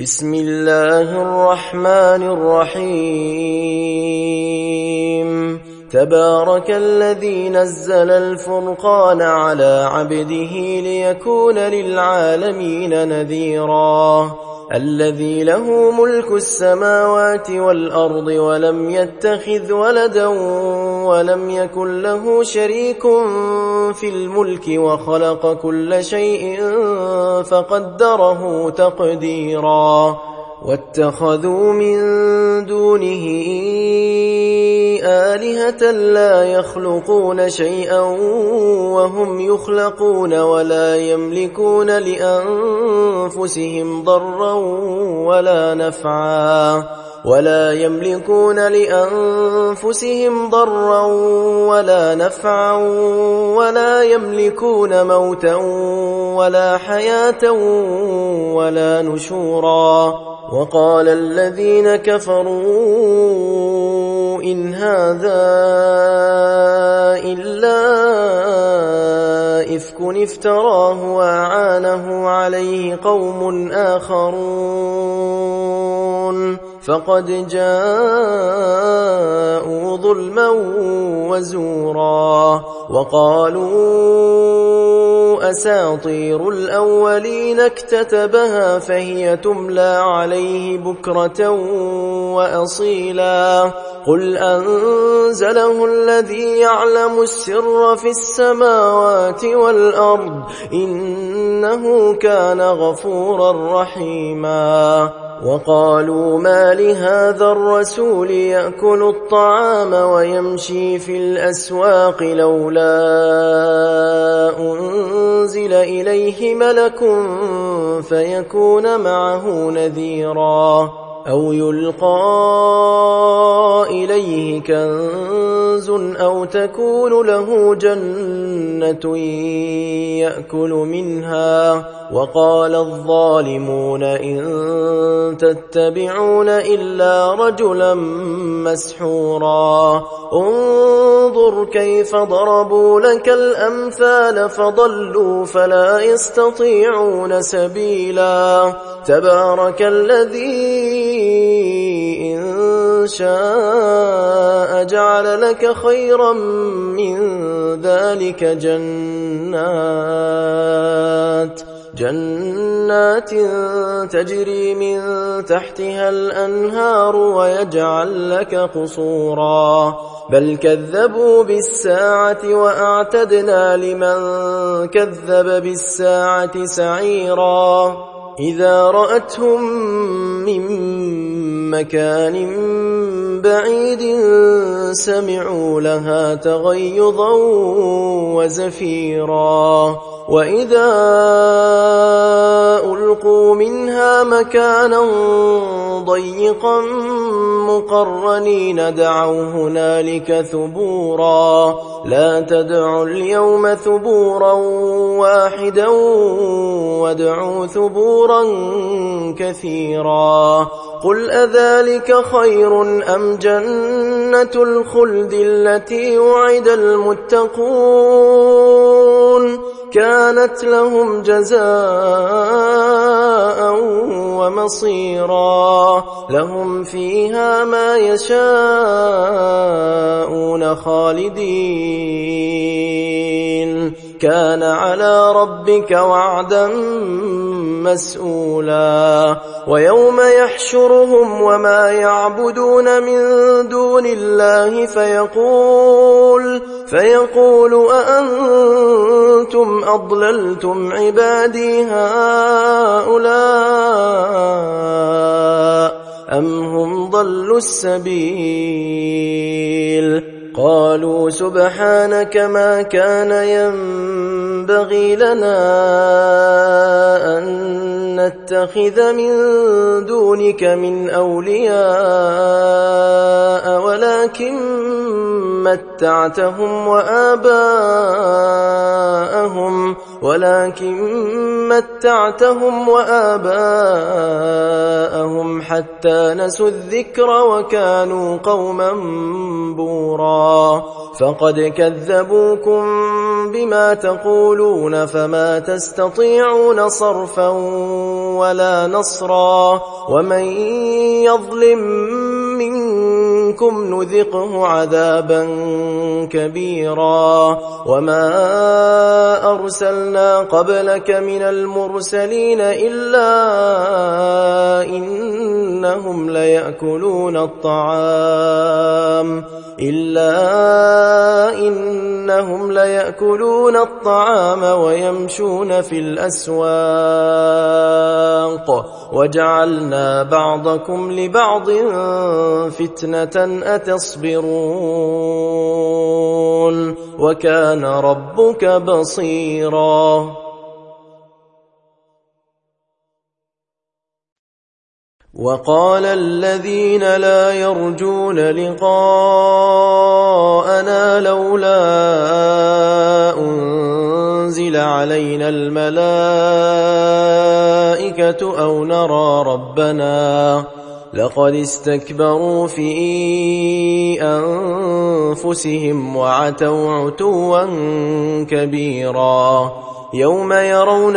بسم الله الرحمن الرحيم تبارك الذي نزل الفرقان على عبده ليكون للعالمين نذيرا الذي له ملك السماوات والأرض ولم يتخذ ولدا ولم يكن له شريك في الملك وخلق كل شيء فقدره تقديرا واتخذوا من دونه آلهة لا يخلقون شيئا وهم يخلقون ولا يملكون لأنفسهم ضرا ولا نفعا ولا يملكون موتا ولا حياة ولا نشورا وقال الذين كفروا إن هذا إلا إفك افتراه وأعانه عليه قوم آخرون فقد جاءوا ظلما وزورا وقالوا أساطير الأولين اكتتبها فهي تملى عليه بكرة وأصيلا قل أنزله الذي يعلم السر في السماوات والأرض إنه كان غفورا رحيما وقالوا ما لهذا الرسول يأكل الطعام ويمشي في الأسواق لولا أنزل إليه ملك فيكون معه نذيرا أو يلقى إليه كنز أو تكون له جنة يأكل منها وقال الظالمون إن تتبعون إلا رجلا مسحورا انظر كيف ضربوا لك الأمثال فضلوا فلا يستطيعون سبيلا تبارك الذي إن شاء جعل لك خيرا من ذلك جنات تجري من تحتها الأنهار ويجعل لك قصورا بل كذبوا بالساعة وأعتدنا لمن كذب بالساعة سعيرا إذا رأتهم من مكان بعيد سمعوا لها تغيظا وزفيرا وإذا ألقوا منها مكانا ضيقا مقرنين دعوا هنالك ثبورا لا تدعوا اليوم ثبورا واحدا وادعوا ثبورا كثيرا قل أذلك خير أم جنة الخلد التي وعد المتقون كانت لهم جزاء ومصيرا لهم فيها ما يشاءون خالدين كان على ربك وعدا مسؤولا ويوم يحشرهم وما يعبدون من دون الله فيقول أأنتم أضللتم عبادي هؤلاء أم هم ضلوا السبيل قالوا سبحانك ما كان ينبغي لنا أن نتخذ من دونك من أولياء ولكن متعتهم وآباءهم حتى نسوا الذكر وكانوا قوما بورا فقد كذبوكم بما تقولون فما تستطيعون صرفا ولا نصرا ومن يظلم منكم نذقه عذابا كبيرا وما أرسلنا قبلك من المرسلين إلا إنهم ليأكلون الطعام ويمشون في الأسواق وجعلنا بعضكم لبعض فتنة أتصبرون وكان ربك بصيرا وقال الذين لا يرجون لقاءنا لولا أنزل علينا الملائكة أو نرى ربنا لقد استكبروا في أنفسهم وعتوا عتوا كبيرا يوم يرون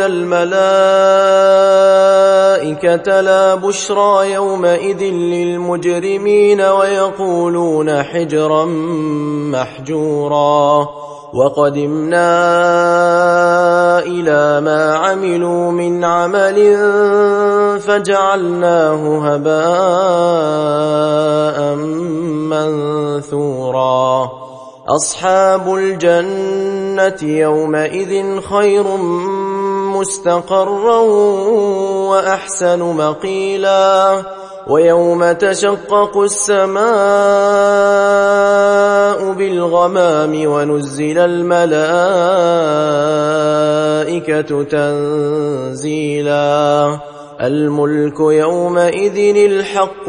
الملائكة لا بشرى يومئذ للمجرمين ويقولون حجرا محجورا وقدمنا إلى ما عملوا من عمل فجعلناه هباء منثورا أصحاب الجنة يومئذ خير مستقرا وأحسن مقيلا ويوم تشقق السماء بالغمام ونزل الملائكة تنزيلا الملك يومئذ الحق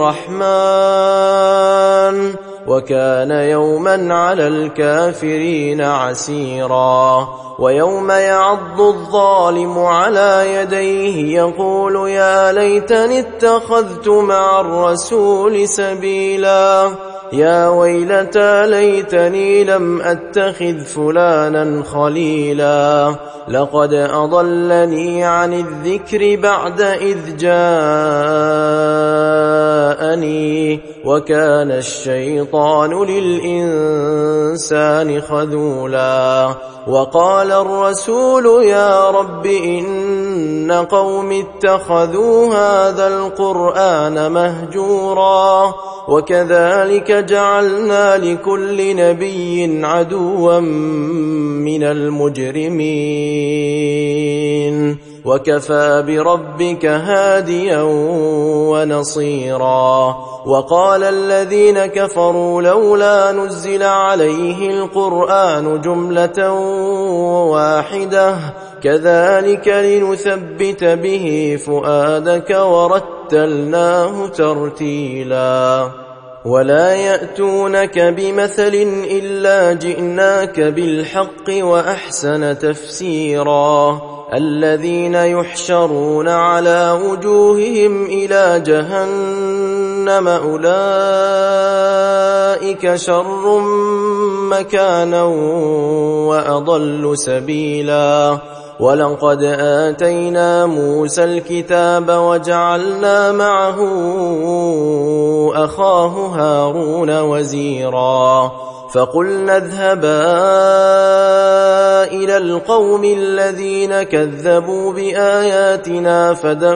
للرحمن وكان يوما على الكافرين عسيرا ويوم يعض الظالم على يديه يقول يا ليتني اتخذت مع الرسول سبيلا يا ويلتى ليتني لم أتخذ فلانا خليلا لقد أضلني عن الذكر بعد إذ جاءني وكان الشيطان للإنسان خذولا وقال الرسول يا رب إن قوم اتخذوا هذا القرآن مهجورا وكذلك جعلنا لكل نبي عدوا من المجرمين وكفى بربك هاديا ونصيرا وقال الذين كفروا لولا نزل عليه القرآن جملة واحدة كذلك لنثبت به فؤادك ورتلناه ترتيلا ولا يأتونك بمثل إلا جئناك بالحق وأحسن تفسيرا الذين يحشرون على وجوههم إلى جهنم أولئك شر مكانا وأضل سبيلا ولقد آتينا موسى الكتاب وجعلنا معه أخاه هارون وزيرا فقلنا اذهبا إلى القوم الذين كذبوا بآياتنا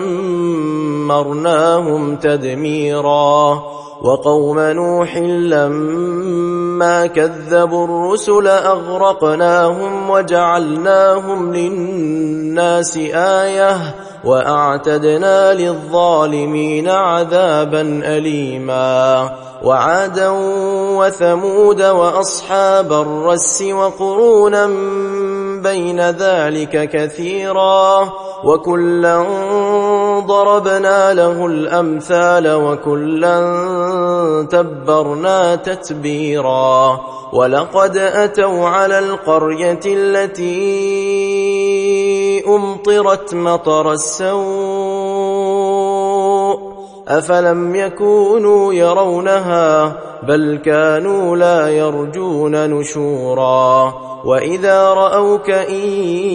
فدمرناهم تدميرا وقوم نوح لما كذبوا الرسل أغرقناهم وجعلناهم للناس آية وأعتدنا للظالمين عذابا أليما وعادا وثمود وأصحاب الرس وقرونا بين ذلك كثيرا وكلا ضربنا له الأمثال وكلا تبرنا تتبيرا ولقد أتوا على القرية التي أمطرت مطر السوء أفلم يكونوا يرونها بل كانوا لا يرجون نشورا وإذا رأوك إن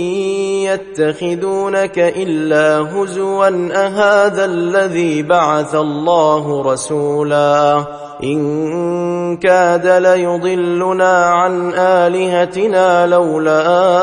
يتخذونك إلا هزوا أهذا الذي بعث الله رسولا إن كاد ليضلنا عن آلهتنا لولا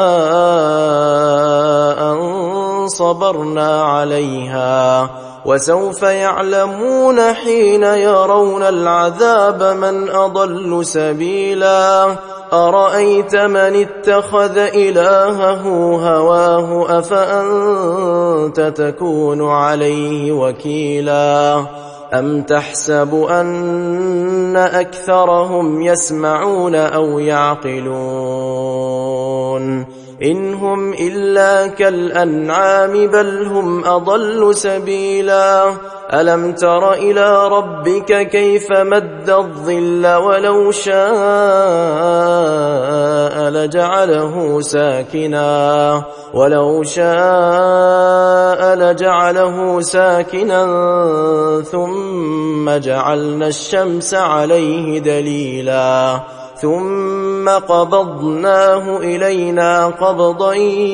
أن صبرنا عليها وسوف يعلمون حين يرون العذاب من أضل سبيلا أرأيت من اتخذ إلهه هواه أفأنت تكون عليه وكيلا أم تحسب أن أكثرهم يسمعون أو يعقلون إن هم إلا كالأنعام بل هم أضل سبيلا ألم تر إلى ربك كيف مد الظل ولو شاء لجعله ساكنا ثم جعلنا الشمس عليه دليلا ثم قبضناه إلينا قبضا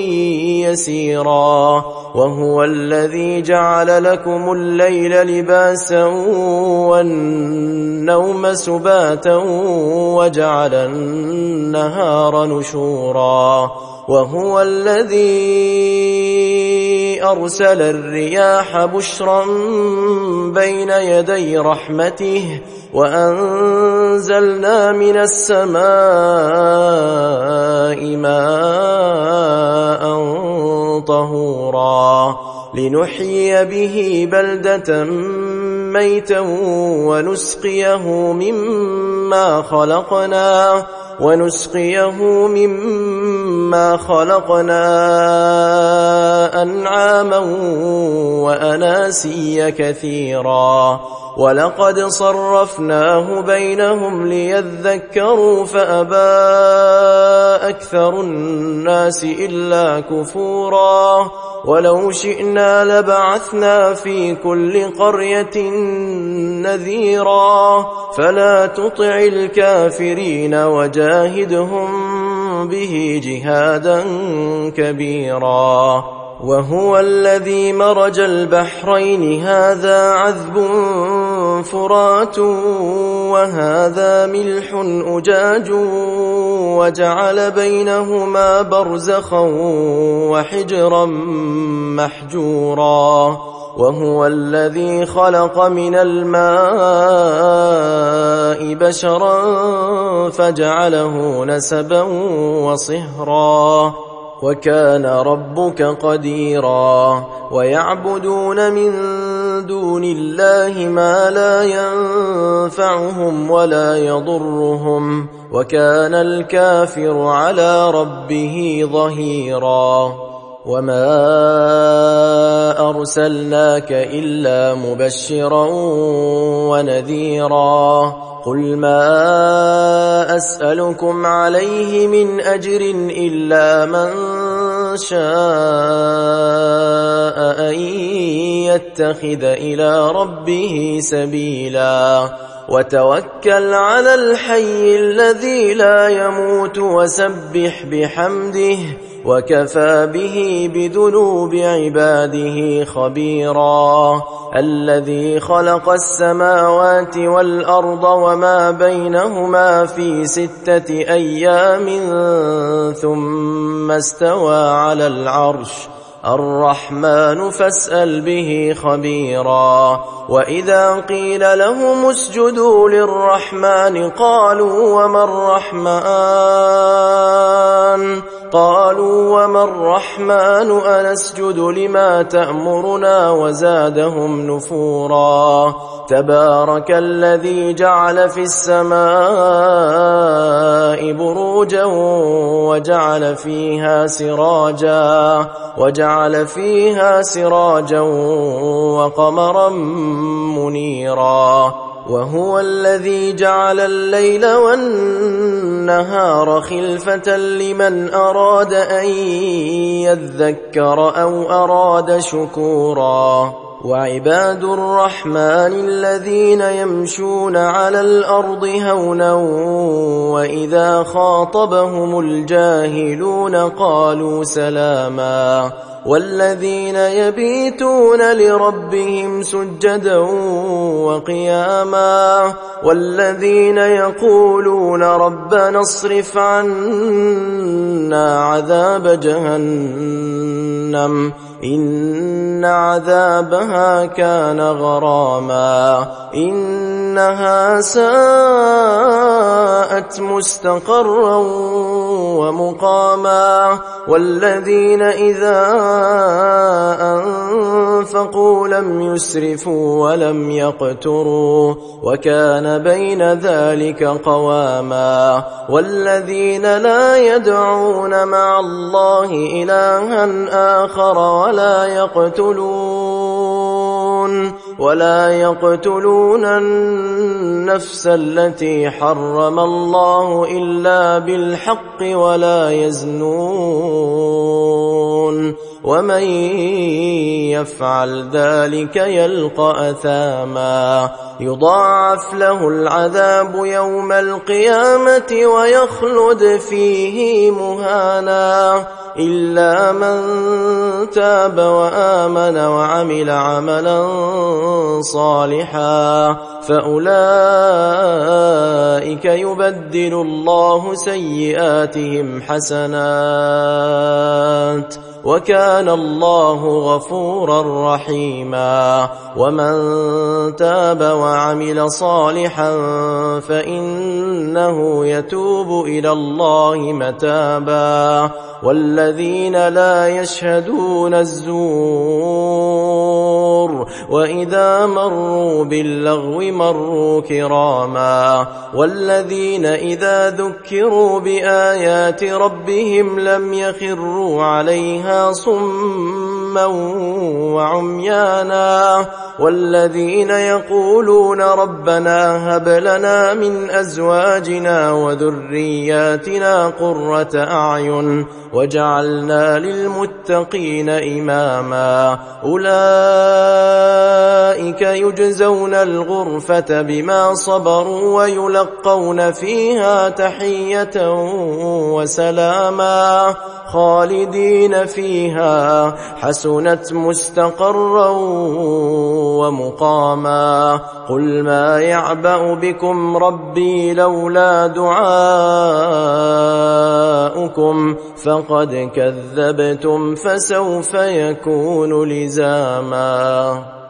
يسيرا وهو الذي جعل لكم الليل لباسا والنوم سباتا وجعل النهار نشورا وهو الذي أرسل الرياح بشرا بين يدي رحمته وأنزلنا من السماء ماء طهورا لنحيي به بلدة ميتا ونسقيه مما خلقنا أنعاما وأناسيا كثيرا ولقد صرفناه بينهم ليذكروا فأبى أكثر الناس إلا كفورا ولو شئنا لبعثنا في كل قرية نذيرا فلا تطع الكافرين وجاهدهم به جهادا كبيرا وهو الذي مرج البحرين هذا عذب فرات وهذا ملح أجاج وجعل بينهما برزخا وحجرا محجورا وهو الذي خلق من الماء بشرا فجعله نسبا وصهرا وكان ربك قديرا ويعبدون من دون الله ما لا ينفعهم ولا يضرهم وكان الكافر على ربه ظهيرا وما أرسلناك إلا مبشرا ونذيرا قل ما أسألكم عليه من أجر إلا من شاء أن يتخذ إلى ربه سبيلا وتوكل على الحي الذي لا يموت وسبح بحمده وكفى به بذنوب عباده خبيرا الذي خلق السماوات والأرض وما بينهما في 6 أيام ثم استوى على العرش الرحمن فاسأل به خبيرا وإذا قيل لهم اسجدوا للرحمن قالوا وما الرحمن أنسجد لما تأمرنا وزادهم نفورا تبارك الذي جعل في السماء بروجا وجعل فيها سراجا وقمرا منيرا وهو الذي جعل الليل والنهار خلفة لمن أراد أن يذكر أو أراد شكورا وعباد الرحمن الذين يمشون على الأرض هونا وإذا خاطبهم الجاهلون قالوا سلاما والذين يبيتون لربهم سجدا وقياما والذين يقولون ربنا اصرف عنا عذاب جهنم إن عذابها كان غراما إنها ساءت مستقرا ومقاما والذين إذا أنفقوا لم يسرفوا ولم يقتروا وكان بين ذلك قواما والذين لا يدعون مع الله إلها آخر ولا يقتلون النفس التي حرم الله إلا بالحق ولا يزنون ومن يفعل ذلك يلقى أثاما يضاعف له العذاب يوم القيامة ويخلد فيه مهانا إلا من تاب وآمن وعمل عملا صالحا فأولئك يبدل الله سيئاتهم حسنات وكان الله غفورا رحيما ومن تاب وعمل صالحا فإنه يتوب إلى الله متابا والذين لا يشهدون الزور وإذا مروا باللغو مروا كراما والذين إذا ذكروا بآيات ربهم لم يخروا عليها صما وعميانا والذين يقولون ربنا هب لنا من أزواجنا وذرياتنا قرة أعين وجعلنا للمتقين إماما أولئك يجزون الغرفة بما صبروا ويلقون فيها تحية وسلاما خالدين فيها حسنت مستقرا ومقاما قل ما يعبأ بكم ربي لولا دعاؤكم فقد كذبتم فسوف يكون لزاما